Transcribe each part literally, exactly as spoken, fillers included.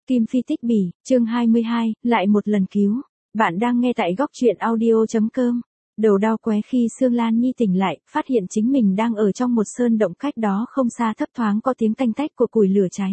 Kim Phi tích bỉ, chương hai mươi hai, lại một lần cứu. Bạn đang nghe tại góc truyện audio.com. Đầu đau qué khi Sương Lan Nhi tỉnh lại, phát hiện chính mình đang ở trong một sơn động, cách đó không xa thấp thoáng có tiếng tanh tách của củi lửa cháy.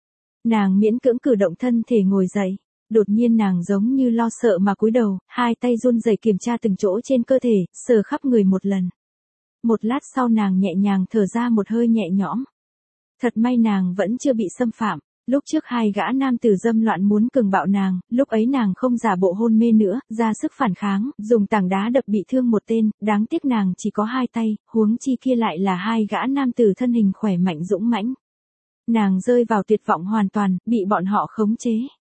Nàng miễn cưỡng cử động thân thể ngồi dậy. Đột nhiên nàng giống như lo sợ mà cúi đầu, hai tay run rẩy kiểm tra từng chỗ trên cơ thể, sờ khắp người một lần. Một lát sau nàng nhẹ nhàng thở ra một hơi nhẹ nhõm. Thật may nàng vẫn chưa bị xâm phạm. Lúc trước hai gã nam tử dâm loạn muốn cường bạo nàng, lúc ấy nàng không giả bộ hôn mê nữa, ra sức phản kháng, dùng tảng đá đập bị thương một tên, đáng tiếc nàng chỉ có hai tay, huống chi kia lại là hai gã nam tử thân hình khỏe mạnh dũng mãnh. Nàng rơi vào tuyệt vọng hoàn toàn, bị bọn họ khống chế.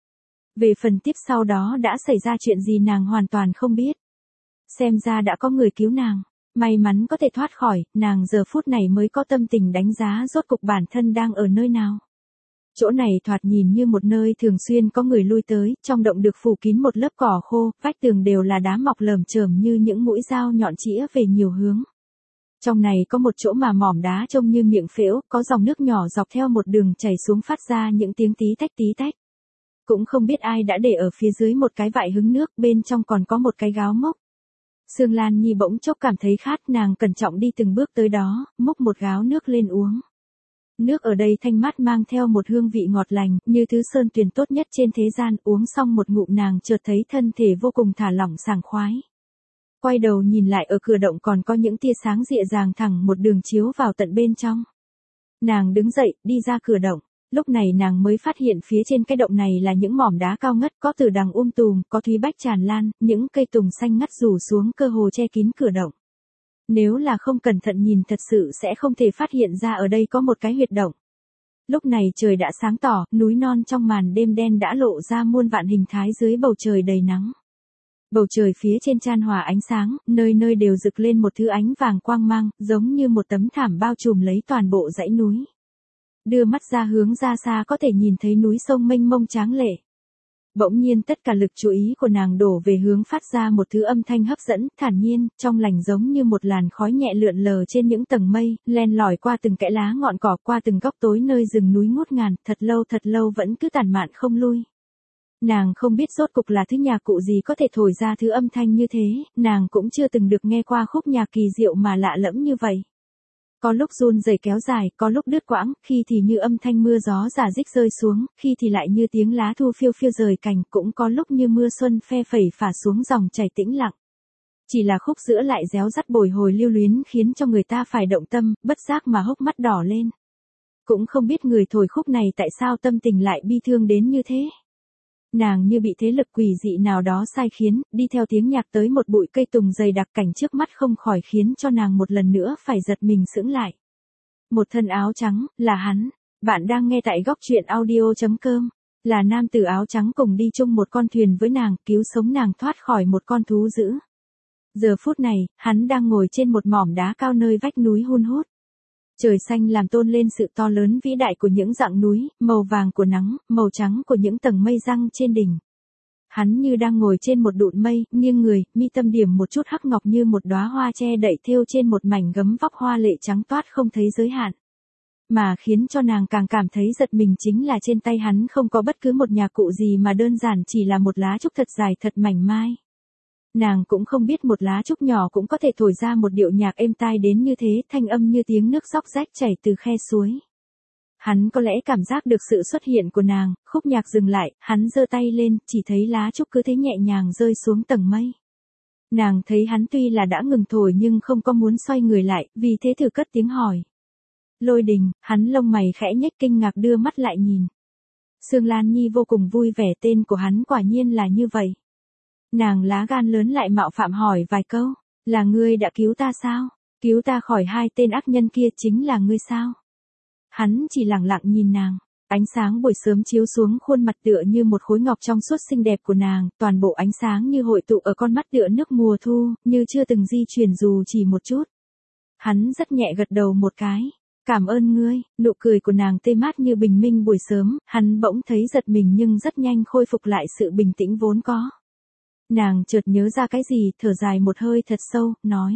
Về phần tiếp sau đó đã xảy ra chuyện gì nàng hoàn toàn không biết. Xem ra đã có người cứu nàng. May mắn có thể thoát khỏi, nàng giờ phút này mới có tâm tình đánh giá rốt cục bản thân đang ở nơi nào. Chỗ này thoạt nhìn như một nơi thường xuyên có người lui tới, trong động được phủ kín một lớp cỏ khô, vách tường đều là đá mọc lởm chởm như những mũi dao nhọn chĩa về nhiều hướng. Trong này có một chỗ mà mỏm đá trông như miệng phễu, có dòng nước nhỏ dọc theo một đường chảy xuống phát ra những tiếng tí tách tí tách. Cũng không biết ai đã để ở phía dưới một cái vại hứng nước, bên trong còn có một cái gáo mốc. Sương Lan Nhi bỗng chốc cảm thấy khát, nàng cẩn trọng đi từng bước tới đó, múc một gáo nước lên uống. Nước ở đây thanh mát mang theo một hương vị ngọt lành, như thứ sơn tuyền tốt nhất trên thế gian, uống xong một ngụm nàng chợt thấy thân thể vô cùng thả lỏng sảng khoái. Quay đầu nhìn lại ở cửa động còn có những tia sáng dịa dàng thẳng một đường chiếu vào tận bên trong. Nàng đứng dậy, đi ra cửa động. Lúc này nàng mới phát hiện phía trên cái động này là những mỏm đá cao ngất, có từ đằng um tùm, có thúy bách tràn lan, những cây tùng xanh ngắt rủ xuống cơ hồ che kín cửa động. Nếu là không cẩn thận nhìn thật sự sẽ không thể phát hiện ra ở đây có một cái huyệt động. Lúc này trời đã sáng tỏ, núi non trong màn đêm đen đã lộ ra muôn vạn hình thái dưới bầu trời đầy nắng. Bầu trời phía trên chan hòa ánh sáng, nơi nơi đều rực lên một thứ ánh vàng quang mang, giống như một tấm thảm bao trùm lấy toàn bộ dãy núi. Đưa mắt ra hướng ra xa có thể nhìn thấy núi sông mênh mông tráng lệ. Bỗng nhiên tất cả lực chú ý của nàng đổ về hướng phát ra một thứ âm thanh hấp dẫn, thản nhiên, trong lành giống như một làn khói nhẹ lượn lờ trên những tầng mây, len lỏi qua từng kẽ lá ngọn cỏ, qua từng góc tối nơi rừng núi ngút ngàn, thật lâu thật lâu vẫn cứ tản mạn không lui. Nàng không biết rốt cục là thứ nhạc cụ gì có thể thổi ra thứ âm thanh như thế, nàng cũng chưa từng được nghe qua khúc nhạc kỳ diệu mà lạ lẫm như vậy. Có lúc run rẩy kéo dài, có lúc đứt quãng, khi thì như âm thanh mưa gió rả rích rơi xuống, khi thì lại như tiếng lá thu phiêu phiêu rời cành, cũng có lúc như mưa xuân phe phẩy phả xuống dòng chảy tĩnh lặng. Chỉ là khúc giữa lại réo rắt bồi hồi lưu luyến khiến cho người ta phải động tâm, bất giác mà hốc mắt đỏ lên. Cũng không biết người thổi khúc này tại sao tâm tình lại bi thương đến như thế. Nàng như bị thế lực quỷ dị nào đó sai khiến, đi theo tiếng nhạc tới một bụi cây tùng dày đặc, cảnh trước mắt không khỏi khiến cho nàng một lần nữa phải giật mình sững lại. Một thân áo trắng, là hắn. Bạn đang nghe tại góc truyện audio.com. Là nam tử áo trắng cùng đi chung một con thuyền với nàng, cứu sống nàng thoát khỏi một con thú dữ. Giờ phút này, hắn đang ngồi trên một mỏm đá cao nơi vách núi hun hút. Trời xanh làm tôn lên sự to lớn vĩ đại của những dặng núi, màu vàng của nắng, màu trắng của những tầng mây răng trên đỉnh. Hắn như đang ngồi trên một đụn mây, nghiêng người, mi tâm điểm một chút hắc ngọc như một đóa hoa che đậy thêu trên một mảnh gấm vóc hoa lệ trắng toát không thấy giới hạn. Mà khiến cho nàng càng cảm thấy giật mình chính là trên tay hắn không có bất cứ một nhạc cụ gì mà đơn giản chỉ là một lá trúc thật dài thật mảnh mai. Nàng cũng không biết một lá trúc nhỏ cũng có thể thổi ra một điệu nhạc êm tai đến như thế, thanh âm như tiếng nước róc rách chảy từ khe suối. Hắn có lẽ cảm giác được sự xuất hiện của nàng, khúc nhạc dừng lại, hắn giơ tay lên, chỉ thấy lá trúc cứ thế nhẹ nhàng rơi xuống tầng mây. Nàng thấy hắn tuy là đã ngừng thổi nhưng không có muốn xoay người lại, vì thế thử cất tiếng hỏi. Lôi Đình, hắn lông mày khẽ nhếch kinh ngạc đưa mắt lại nhìn. Sương Lan Nhi vô cùng vui vẻ, tên của hắn quả nhiên là như vậy. Nàng lá gan lớn lại mạo phạm hỏi vài câu, là ngươi đã cứu ta sao? Cứu ta khỏi hai tên ác nhân kia chính là ngươi sao? Hắn chỉ lặng lặng nhìn nàng, ánh sáng buổi sớm chiếu xuống khuôn mặt tựa như một khối ngọc trong suốt xinh đẹp của nàng, toàn bộ ánh sáng như hội tụ ở con mắt tựa nước mùa thu, như chưa từng di chuyển dù chỉ một chút. Hắn rất nhẹ gật đầu một cái, cảm ơn ngươi, nụ cười của nàng tê mát như bình minh buổi sớm, hắn bỗng thấy giật mình nhưng rất nhanh khôi phục lại sự bình tĩnh vốn có. Nàng chợt nhớ ra cái gì, thở dài một hơi thật sâu, nói.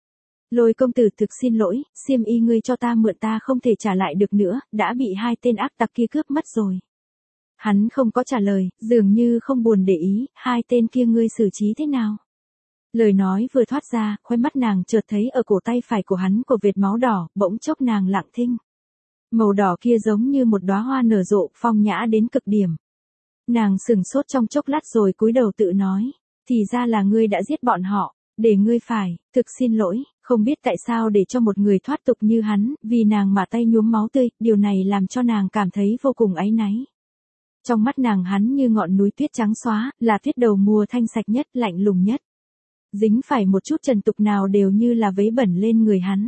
Lôi công tử thực xin lỗi, xiêm y ngươi cho ta mượn ta không thể trả lại được nữa, đã bị hai tên ác tặc kia cướp mất rồi. Hắn không có trả lời, dường như không buồn để ý, hai tên kia ngươi xử trí thế nào? Lời nói vừa thoát ra, khóe mắt nàng chợt thấy ở cổ tay phải của hắn có vệt máu đỏ, bỗng chốc nàng lặng thinh. Màu đỏ kia giống như một đóa hoa nở rộ, phong nhã đến cực điểm. Nàng sững sốt trong chốc lát rồi cúi đầu tự nói, thì ra là ngươi đã giết bọn họ, để ngươi phải, thực xin lỗi, không biết tại sao để cho một người thoát tục như hắn, vì nàng mà tay nhuốm máu tươi, điều này làm cho nàng cảm thấy vô cùng áy náy. Trong mắt nàng hắn như ngọn núi tuyết trắng xóa, là tuyết đầu mùa thanh sạch nhất, lạnh lùng nhất. Dính phải một chút trần tục nào đều như là vấy bẩn lên người hắn.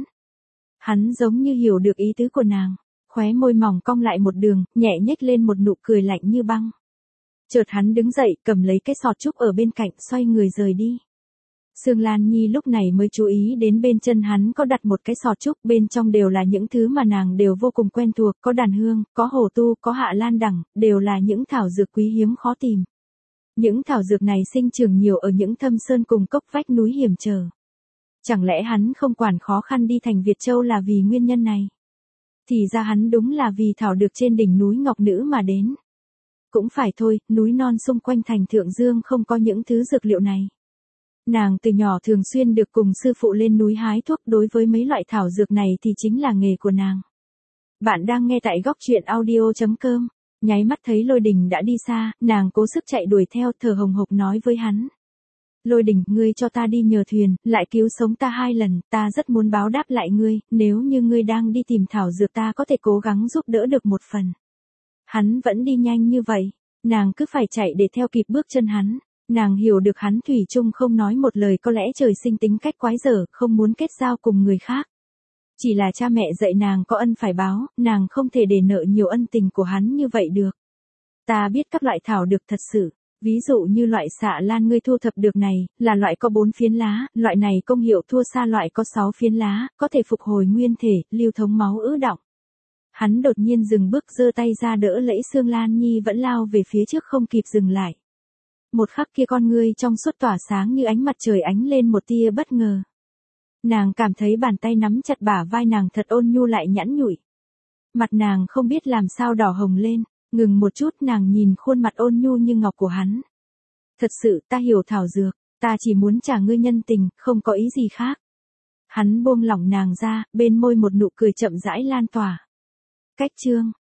Hắn giống như hiểu được ý tứ của nàng, khóe môi mỏng cong lại một đường, nhẹ nhếch lên một nụ cười lạnh như băng. Chợt hắn đứng dậy, cầm lấy cái sọt trúc ở bên cạnh, xoay người rời đi. Sương Lan Nhi lúc này mới chú ý đến bên chân hắn có đặt một cái sọt trúc, bên trong đều là những thứ mà nàng đều vô cùng quen thuộc, có đàn hương, có hồ tu, có hạ lan đẳng, đều là những thảo dược quý hiếm khó tìm. Những thảo dược này sinh trưởng nhiều ở những thâm sơn cùng cốc vách núi hiểm trở. Chẳng lẽ hắn không quản khó khăn đi thành Việt Châu là vì nguyên nhân này? Thì ra hắn đúng là vì thảo được trên đỉnh núi Ngọc Nữ mà đến. Cũng phải thôi, núi non xung quanh thành Thượng Dương không có những thứ dược liệu này. Nàng từ nhỏ thường xuyên được cùng sư phụ lên núi hái thuốc, đối với mấy loại thảo dược này thì chính là nghề của nàng. Bạn đang nghe tại góc truyện audio chấm com. Nháy mắt thấy Lôi Đình đã đi xa, nàng cố sức chạy đuổi theo, thở hồng hộc nói với hắn. Lôi Đình, ngươi cho ta đi nhờ thuyền, lại cứu sống ta hai lần, ta rất muốn báo đáp lại ngươi, nếu như ngươi đang đi tìm thảo dược ta có thể cố gắng giúp đỡ được một phần. Hắn vẫn đi nhanh như vậy, nàng cứ phải chạy để theo kịp bước chân hắn. Nàng hiểu được hắn thủy chung không nói một lời, có lẽ trời sinh tính cách quái dở, không muốn kết giao cùng người khác. Chỉ là cha mẹ dạy nàng có ân phải báo, nàng không thể để nợ nhiều ân tình của hắn như vậy được. Ta biết các loại thảo được thật sự, ví dụ như loại xạ lan ngươi thu thập được này, là loại có bốn phiến lá, loại này công hiệu thua xa loại có sáu phiến lá, có thể phục hồi nguyên thể, lưu thông máu ứ đọng. Hắn đột nhiên dừng bước, giơ tay ra đỡ lấy Sương Lan Nhi vẫn lao về phía trước không kịp dừng lại. Một khắc kia con ngươi trong suốt tỏa sáng như ánh mặt trời ánh lên một tia bất ngờ. Nàng cảm thấy bàn tay nắm chặt bả vai nàng thật ôn nhu lại nhẵn nhụi. Mặt nàng không biết làm sao đỏ hồng lên, ngừng một chút nàng nhìn khuôn mặt ôn nhu như ngọc của hắn. Thật sự ta hiểu thảo dược, ta chỉ muốn trả ngươi nhân tình, không có ý gì khác. Hắn buông lỏng nàng ra, bên môi một nụ cười chậm rãi lan tỏa. Cách chương